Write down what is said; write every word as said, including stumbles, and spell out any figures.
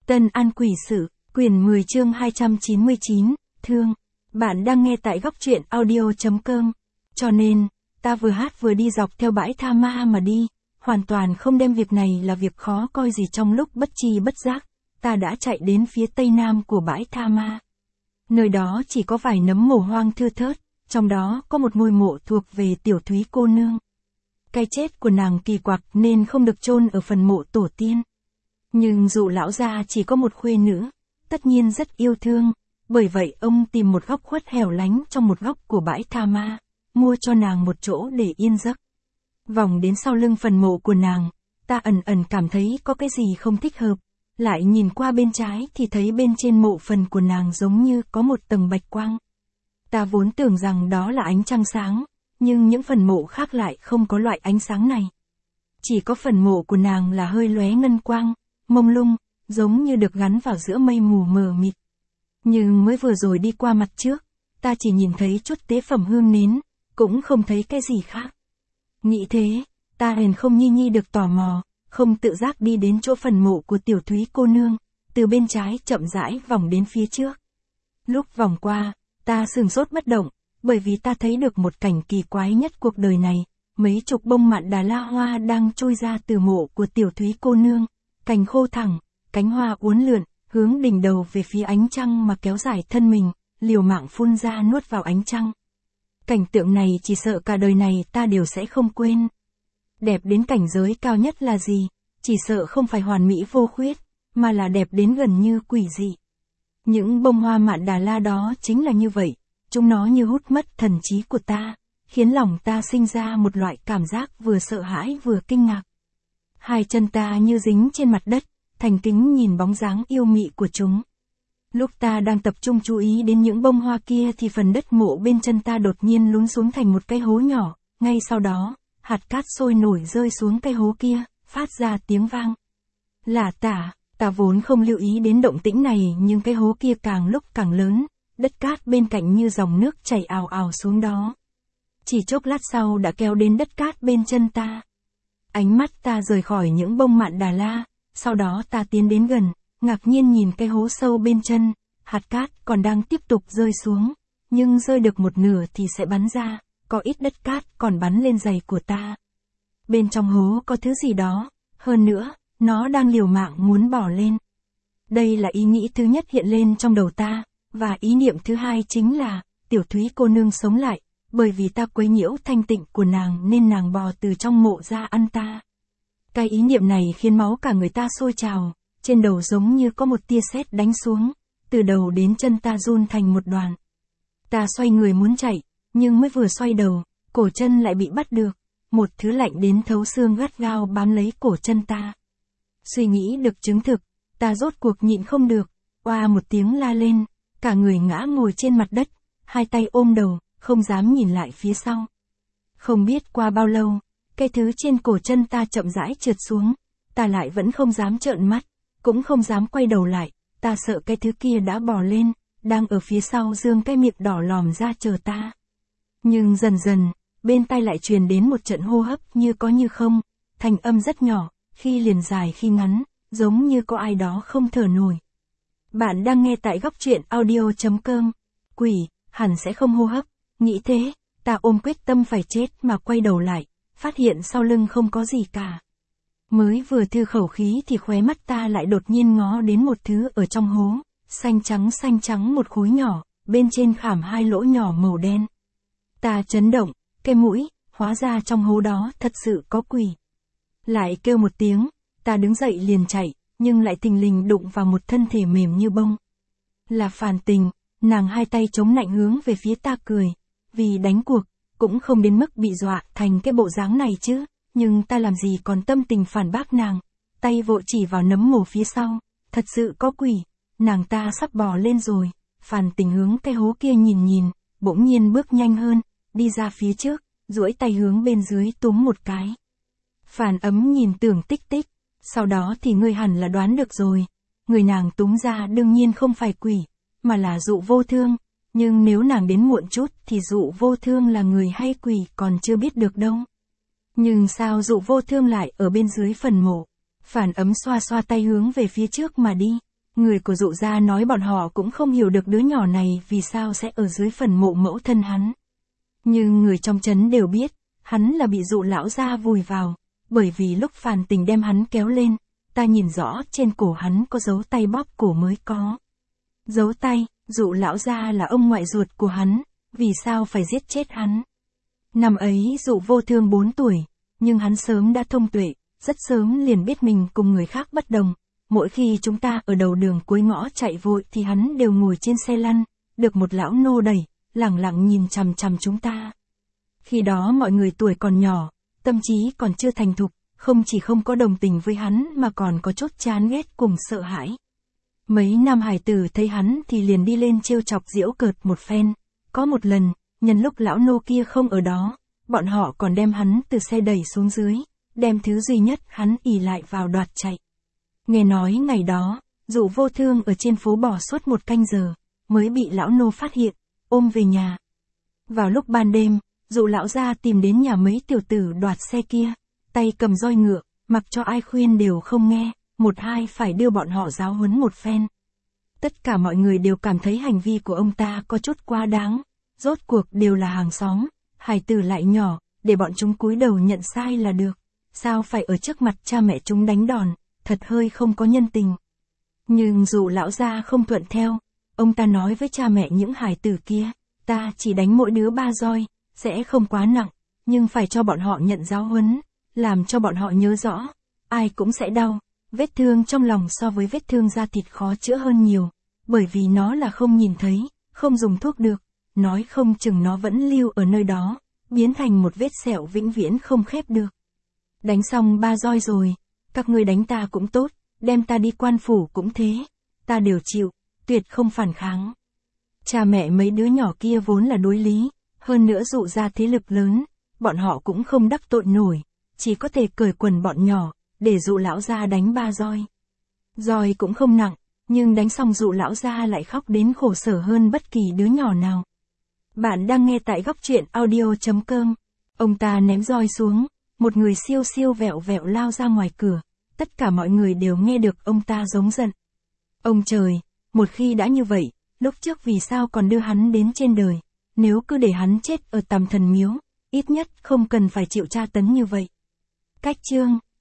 Tân An Quỷ Sự, quyển mười chương hai trăm chín mươi chín, thương. Bạn đang nghe tại góc truyện audio.com. Cho nên, ta vừa hát vừa đi dọc theo bãi Tha Ma mà đi, hoàn toàn không đem việc này là việc khó coi gì. Trong lúc bất tri bất giác, ta đã chạy đến phía tây nam của bãi Tha Ma. Nơi đó chỉ có vài nấm mồ hoang thưa thớt, trong đó có một ngôi mộ thuộc về Tiểu Thúy cô nương. Cái chết của nàng kỳ quặc nên không được chôn ở phần mộ tổ tiên. Nhưng dụ lão gia chỉ có một khuê nữ, tất nhiên rất yêu thương, bởi vậy ông tìm một góc khuất hẻo lánh trong một góc của bãi Tha Ma, mua cho nàng một chỗ để yên giấc. Vòng đến sau lưng phần mộ của nàng, ta ẩn ẩn cảm thấy có cái gì không thích hợp, lại nhìn qua bên trái thì thấy bên trên mộ phần của nàng giống như có một tầng bạch quang. Ta vốn tưởng rằng đó là ánh trăng sáng, nhưng những phần mộ khác lại không có loại ánh sáng này. Chỉ có phần mộ của nàng là hơi lóe ngân quang, mông lung, giống như được gắn vào giữa mây mù mờ mịt. Nhưng mới vừa rồi đi qua mặt trước, ta chỉ nhìn thấy chút tế phẩm hương nến, cũng không thấy cái gì khác. Nghĩ thế, ta hèn không nhi nhi được tò mò, không tự giác đi đến chỗ phần mộ của Tiểu Thúy cô nương, từ bên trái chậm rãi vòng đến phía trước. Lúc vòng qua, ta sửng sốt bất động, bởi vì ta thấy được một cảnh kỳ quái nhất cuộc đời này, mấy chục bông mạn đà la hoa đang trôi ra từ mộ của Tiểu Thúy cô nương, cành khô thẳng, cánh hoa uốn lượn, hướng đỉnh đầu về phía ánh trăng mà kéo dài thân mình, liều mạng phun ra nuốt vào ánh trăng. Cảnh tượng này chỉ sợ cả đời này ta đều sẽ không quên. Đẹp đến cảnh giới cao nhất là gì? Chỉ sợ không phải hoàn mỹ vô khuyết, mà là đẹp đến gần như quỷ dị. Những bông hoa mạn đà la đó chính là như vậy, chúng nó như hút mất thần trí của ta, khiến lòng ta sinh ra một loại cảm giác vừa sợ hãi vừa kinh ngạc. Hai chân ta như dính trên mặt đất, thành kính nhìn bóng dáng yêu mị của chúng. Lúc ta đang tập trung chú ý đến những bông hoa kia thì phần đất mộ bên chân ta đột nhiên lún xuống thành một cái hố nhỏ, ngay sau đó, hạt cát sôi nổi rơi xuống cái hố kia, phát ra tiếng vang. Lả tả, ta vốn không lưu ý đến động tĩnh này nhưng cái hố kia càng lúc càng lớn, đất cát bên cạnh như dòng nước chảy ào ào xuống đó. Chỉ chốc lát sau đã kéo đến đất cát bên chân ta. Ánh mắt ta rời khỏi những bông mạn đà la, sau đó ta tiến đến gần, ngạc nhiên nhìn cái hố sâu bên chân, hạt cát còn đang tiếp tục rơi xuống, nhưng rơi được một nửa thì sẽ bắn ra, có ít đất cát còn bắn lên giày của ta. Bên trong hố có thứ gì đó, hơn nữa, nó đang liều mạng muốn bỏ lên. Đây là ý nghĩ thứ nhất hiện lên trong đầu ta, và ý niệm thứ hai chính là, Tiểu Thúy cô nương sống lại, bởi vì ta quấy nhiễu thanh tịnh của nàng nên nàng bò từ trong mộ ra ăn ta. Cái ý niệm này khiến máu cả người ta sôi trào, trên đầu giống như có một tia sét đánh xuống, từ đầu đến chân ta run thành một đoàn. Ta xoay người muốn chạy, nhưng mới vừa xoay đầu, cổ chân lại bị bắt được, một thứ lạnh đến thấu xương gắt gao bám lấy cổ chân ta. Suy nghĩ được chứng thực, ta rốt cuộc nhịn không được, oa một tiếng la lên, cả người ngã ngồi trên mặt đất, hai tay ôm đầu, không dám nhìn lại phía sau. Không biết qua bao lâu, cái thứ trên cổ chân ta chậm rãi trượt xuống, ta lại vẫn không dám trợn mắt, cũng không dám quay đầu lại, ta sợ cái thứ kia đã bò lên, đang ở phía sau dương cái miệng đỏ lòm ra chờ ta. Nhưng dần dần, bên tai lại truyền đến một trận hô hấp như có như không, thành âm rất nhỏ, khi liền dài khi ngắn, giống như có ai đó không thở nổi. Bạn đang nghe tại góc truyện audio.com. Quỷ, hẳn sẽ không hô hấp, nghĩ thế, ta ôm quyết tâm phải chết mà quay đầu lại, phát hiện sau lưng không có gì cả. Mới vừa thư khẩu khí thì khóe mắt ta lại đột nhiên ngó đến một thứ ở trong hố, xanh trắng xanh trắng một khối nhỏ, bên trên khảm hai lỗ nhỏ màu đen. Ta chấn động, cái mũi, hóa ra trong hố đó thật sự có quỷ. Lại kêu một tiếng, ta đứng dậy liền chạy, nhưng lại thình lình đụng vào một thân thể mềm như bông. Là Phàn Tình, nàng hai tay chống nạnh hướng về phía ta cười, vì đánh cuộc, cũng không đến mức bị dọa thành cái bộ dáng này chứ, nhưng ta làm gì còn tâm tình phản bác nàng, tay vội chỉ vào nấm mồ phía sau, thật sự có quỷ, nàng ta sắp bò lên rồi. Phàn Tình hướng cái hố kia nhìn nhìn, bỗng nhiên bước nhanh hơn, đi ra phía trước, duỗi tay hướng bên dưới túm một cái. Phàn Ấm nhìn Tưởng Tích Tích, sau đó thì ngươi hẳn là đoán được rồi, người nàng túm ra đương nhiên không phải quỷ, mà là Dụ Vô Thương, nhưng nếu nàng đến muộn chút thì Dụ Vô Thương là người hay quỷ còn chưa biết được đâu. Nhưng sao Dụ Vô Thương lại ở bên dưới phần mộ? Phàn Ấm xoa xoa tay hướng về phía trước mà đi, Người của dụ gia nói bọn họ cũng không hiểu được đứa nhỏ này vì sao sẽ ở dưới phần mộ mẫu thân hắn. Nhưng người trong trấn đều biết, hắn là bị dụ lão gia vùi vào, bởi vì lúc Phàn Tình đem hắn kéo lên, ta nhìn rõ trên cổ hắn có dấu tay bóp cổ mới có. Dấu tay, dụ lão gia là ông ngoại ruột của hắn, vì sao phải giết chết hắn? Năm ấy dụ vô thương bốn tuổi, nhưng hắn sớm đã thông tuệ, rất sớm liền biết mình cùng người khác bất đồng. Mỗi khi chúng ta ở đầu đường cuối ngõ chạy vội thì hắn đều ngồi trên xe lăn, được một lão nô đẩy, lẳng lặng nhìn chằm chằm chúng ta. Khi đó mọi người tuổi còn nhỏ, tâm trí còn chưa thành thục, không chỉ không có đồng tình với hắn mà còn có chút chán ghét cùng sợ hãi. Mấy nam hải tử thấy hắn thì liền đi lên trêu chọc giễu cợt một phen. Có một lần, nhân lúc lão nô kia không ở đó, bọn họ còn đem hắn từ xe đẩy xuống dưới, đem thứ duy nhất hắn ỷ lại vào đoạt chạy. Nghe nói ngày đó, dụ vô thương ở trên phố bỏ suốt một canh giờ, mới bị lão nô phát hiện, ôm về nhà. Vào lúc ban đêm, dụ lão gia tìm đến nhà mấy tiểu tử đoạt xe kia, tay cầm roi ngựa, mặc cho ai khuyên đều không nghe, một hai phải đưa bọn họ giáo huấn một phen. Tất cả mọi người đều cảm thấy hành vi của ông ta có chút quá đáng, rốt cuộc đều là hàng xóm, hài tử lại nhỏ, để bọn chúng cúi đầu nhận sai là được, sao phải ở trước mặt cha mẹ chúng đánh đòn, thật hơi không có nhân tình. Nhưng dù lão gia không thuận theo, ông ta nói với cha mẹ những hài tử kia, ta chỉ đánh mỗi đứa ba roi, sẽ không quá nặng, nhưng phải cho bọn họ nhận giáo huấn, làm cho bọn họ nhớ rõ, ai cũng sẽ đau, vết thương trong lòng so với vết thương da thịt khó chữa hơn nhiều, bởi vì nó là không nhìn thấy, không dùng thuốc được, nói không chừng nó vẫn lưu ở nơi đó, biến thành một vết sẹo vĩnh viễn không khép được. Đánh xong ba roi rồi, các ngươi đánh ta cũng tốt, đem ta đi quan phủ cũng thế, ta đều chịu, tuyệt không phản kháng. Cha mẹ mấy đứa nhỏ kia vốn là đối lý, hơn nữa dụ ra thế lực lớn, bọn họ cũng không đắc tội nổi, chỉ có thể cởi quần bọn nhỏ, để dụ lão gia đánh ba roi. Roi cũng không nặng, nhưng đánh xong dụ lão gia lại khóc đến khổ sở hơn bất kỳ đứa nhỏ nào. Bạn đang nghe tại góc truyện audio chấm com. Ông ta ném roi xuống, một người siêu siêu vẹo vẹo lao ra ngoài cửa, tất cả mọi người đều nghe được ông ta giống giận. Ông trời, một khi đã như vậy, lúc trước vì sao còn đưa hắn đến trên đời, nếu cứ để hắn chết ở Tàm Thần Miếu, ít nhất không cần phải chịu tra tấn như vậy. Cách chương